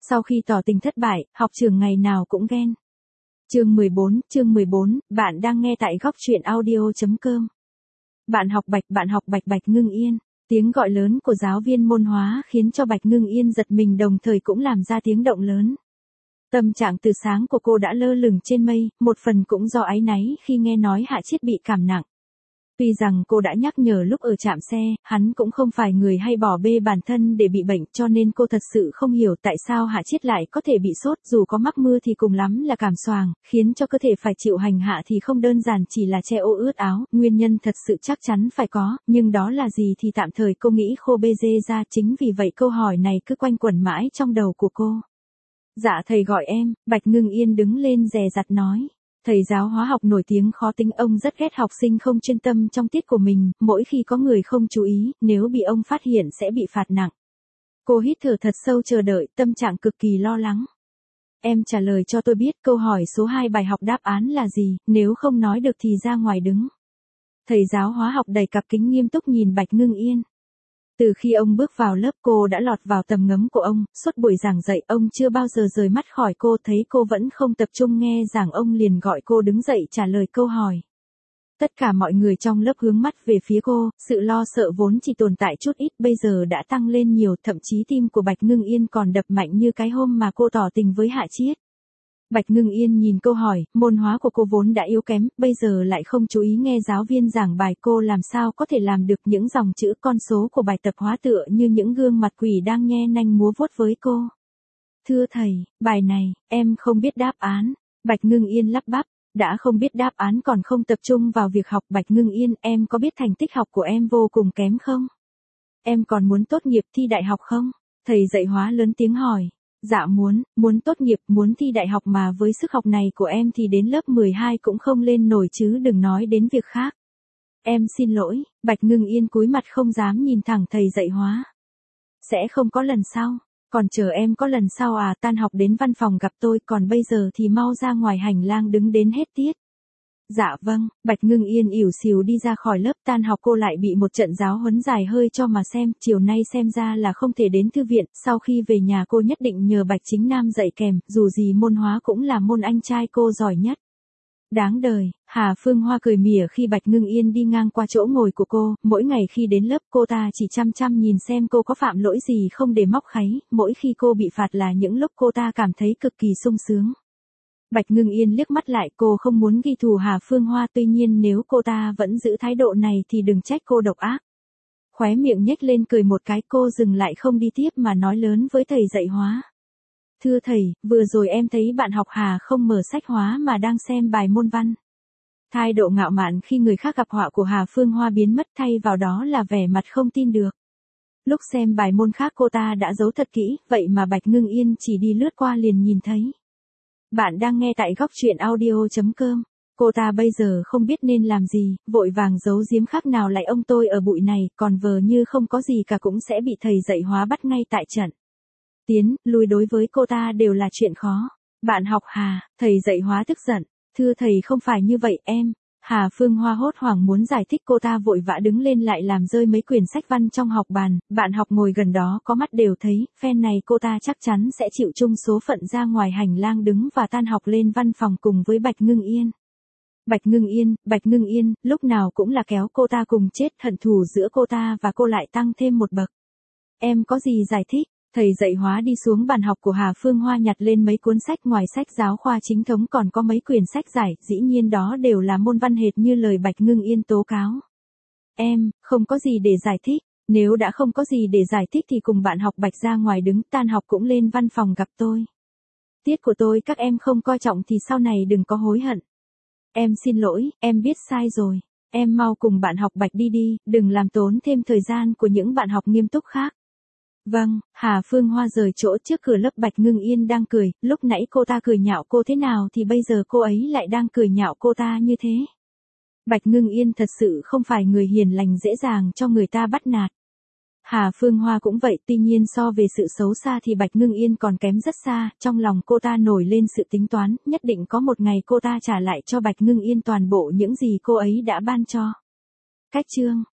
Sau khi tỏ tình thất bại, học trưởng ngày nào cũng ghen. Chương 14, bạn đang nghe tại góc truyện audio.com. Bạn học Bạch Ngưng Yên. Tiếng gọi lớn của giáo viên môn hóa khiến cho Bạch Ngưng Yên giật mình, đồng thời cũng làm ra tiếng động lớn. Tâm trạng từ sáng của cô đã lơ lửng trên mây, một phần cũng do áy náy khi nghe nói Hạ Chiết bị cảm nặng. Tuy rằng cô đã nhắc nhở lúc ở trạm xe, hắn cũng không phải người hay bỏ bê bản thân để bị bệnh, cho nên cô thật sự không hiểu tại sao Hạ Chiết lại có thể bị sốt, dù có mắc mưa thì cùng lắm là cảm xoàng, khiến cho cơ thể phải chịu hành hạ thì không đơn giản chỉ là che ô ướt áo, nguyên nhân thật sự chắc chắn phải có, nhưng đó là gì thì tạm thời cô nghĩ khô bê dê ra, chính vì vậy câu hỏi này cứ quanh quẩn mãi trong đầu của cô. Dạ thầy gọi em, Bạch Ngưng Yên đứng lên dè dặt nói. Thầy giáo hóa học nổi tiếng khó tính, ông rất ghét học sinh không chuyên tâm trong tiết của mình, mỗi khi có người không chú ý, nếu bị ông phát hiện sẽ bị phạt nặng. Cô hít thở thật sâu chờ đợi, tâm trạng cực kỳ lo lắng. Em trả lời cho tôi biết câu hỏi số 2 bài học đáp án là gì, nếu không nói được thì ra ngoài đứng. Thầy giáo hóa học đầy cặp kính nghiêm túc nhìn Bạch Ngưng Yên. Từ khi ông bước vào lớp cô đã lọt vào tầm ngắm của ông, suốt buổi giảng dạy ông chưa bao giờ rời mắt khỏi cô, thấy cô vẫn không tập trung nghe giảng ông liền gọi cô đứng dậy trả lời câu hỏi. Tất cả mọi người trong lớp hướng mắt về phía cô, sự lo sợ vốn chỉ tồn tại chút ít bây giờ đã tăng lên nhiều, thậm chí tim của Bạch Ngưng Yên còn đập mạnh như cái hôm mà cô tỏ tình với Hạ Chiết. Bạch Ngưng Yên nhìn câu hỏi, môn hóa của cô vốn đã yếu kém, bây giờ lại không chú ý nghe giáo viên giảng bài, cô làm sao có thể làm được, những dòng chữ con số của bài tập hóa tựa như những gương mặt quỷ đang nhe nanh múa vuốt với cô. Thưa thầy, bài này, em không biết đáp án. Bạch Ngưng Yên lắp bắp, đã không biết đáp án còn không tập trung vào việc học. Bạch Ngưng Yên, em có biết thành tích học của em vô cùng kém không? Em còn muốn tốt nghiệp thi đại học không? Thầy dạy hóa lớn tiếng hỏi. Dạ muốn tốt nghiệp, muốn thi đại học mà với sức học này của em thì đến lớp 12 cũng không lên nổi chứ đừng nói đến việc khác. Em xin lỗi, Bạch Ngưng Yên cúi mặt không dám nhìn thẳng thầy dạy hóa. Sẽ không có lần sau, còn chờ em có lần sau à, tan học đến văn phòng gặp tôi, còn bây giờ thì mau ra ngoài hành lang đứng đến hết tiết. Dạ vâng, Bạch Ngưng Yên ỉu xìu đi ra khỏi lớp. Tan học cô lại bị một trận giáo huấn dài hơi cho mà xem, chiều nay xem ra là không thể đến thư viện, sau khi về nhà cô nhất định nhờ Bạch Chính Nam dạy kèm, dù gì môn hóa cũng là môn anh trai cô giỏi nhất. Đáng đời, Hà Phương Hoa cười mỉa khi Bạch Ngưng Yên đi ngang qua chỗ ngồi của cô, mỗi ngày khi đến lớp cô ta chỉ chăm chăm nhìn xem cô có phạm lỗi gì không để móc kháy, mỗi khi cô bị phạt là những lúc cô ta cảm thấy cực kỳ sung sướng. Bạch Ngưng Yên liếc mắt lại, cô không muốn ghi thù Hà Phương Hoa, tuy nhiên nếu cô ta vẫn giữ thái độ này thì đừng trách cô độc ác. Khóe miệng nhếch lên cười một cái, cô dừng lại không đi tiếp mà nói lớn với thầy dạy hóa. Thưa thầy, vừa rồi em thấy bạn học Hà không mở sách hóa mà đang xem bài môn văn. Thái độ ngạo mạn khi người khác gặp họa của Hà Phương Hoa biến mất, thay vào đó là vẻ mặt không tin được. Lúc xem bài môn khác cô ta đã giấu thật kỹ, vậy mà Bạch Ngưng Yên chỉ đi lướt qua liền nhìn thấy. Bạn đang nghe tại góc truyện audio.com. Cô ta bây giờ không biết nên làm gì, vội vàng giấu giếm khác nào lại ông tôi ở bụi này, còn vờ như không có gì cả cũng sẽ bị thầy dạy hóa bắt ngay tại trận. Tiến, lui đối với cô ta đều là chuyện khó. Bạn học Hà, thầy dạy hóa tức giận. Thưa thầy không phải như vậy em. Hà Phương Hoa hốt hoảng muốn giải thích, cô ta vội vã đứng lên lại làm rơi mấy quyển sách văn trong học bàn, bạn học ngồi gần đó có mắt đều thấy, phen này cô ta chắc chắn sẽ chịu chung số phận ra ngoài hành lang đứng và tan học lên văn phòng cùng với Bạch Ngưng Yên. Bạch Ngưng Yên, lúc nào cũng là kéo cô ta cùng chết, hận thù giữa cô ta và cô lại tăng thêm một bậc. Em có gì giải thích? Thầy dạy hóa đi xuống bàn học của Hà Phương Hoa nhặt lên mấy cuốn sách, ngoài sách giáo khoa chính thống còn có mấy quyển sách giải, dĩ nhiên đó đều là môn văn hệt như lời Bạch Ngưng Yên tố cáo. Em, không có gì để giải thích, nếu đã không có gì để giải thích thì cùng bạn học Bạch ra ngoài đứng, tan học cũng lên văn phòng gặp tôi. Tiết của tôi các em không coi trọng thì sau này đừng có hối hận. Em xin lỗi, em biết sai rồi, em mau cùng bạn học Bạch đi đi, đừng làm tốn thêm thời gian của những bạn học nghiêm túc khác. Vâng, Hà Phương Hoa rời chỗ trước cửa lớp. Bạch Ngưng Yên đang cười, lúc nãy cô ta cười nhạo cô thế nào thì bây giờ cô ấy lại đang cười nhạo cô ta như thế. Bạch Ngưng Yên thật sự không phải người hiền lành dễ dàng cho người ta bắt nạt. Hà Phương Hoa cũng vậy, tuy nhiên so về sự xấu xa thì Bạch Ngưng Yên còn kém rất xa, trong lòng cô ta nổi lên sự tính toán, nhất định có một ngày cô ta trả lại cho Bạch Ngưng Yên toàn bộ những gì cô ấy đã ban cho. Cách chương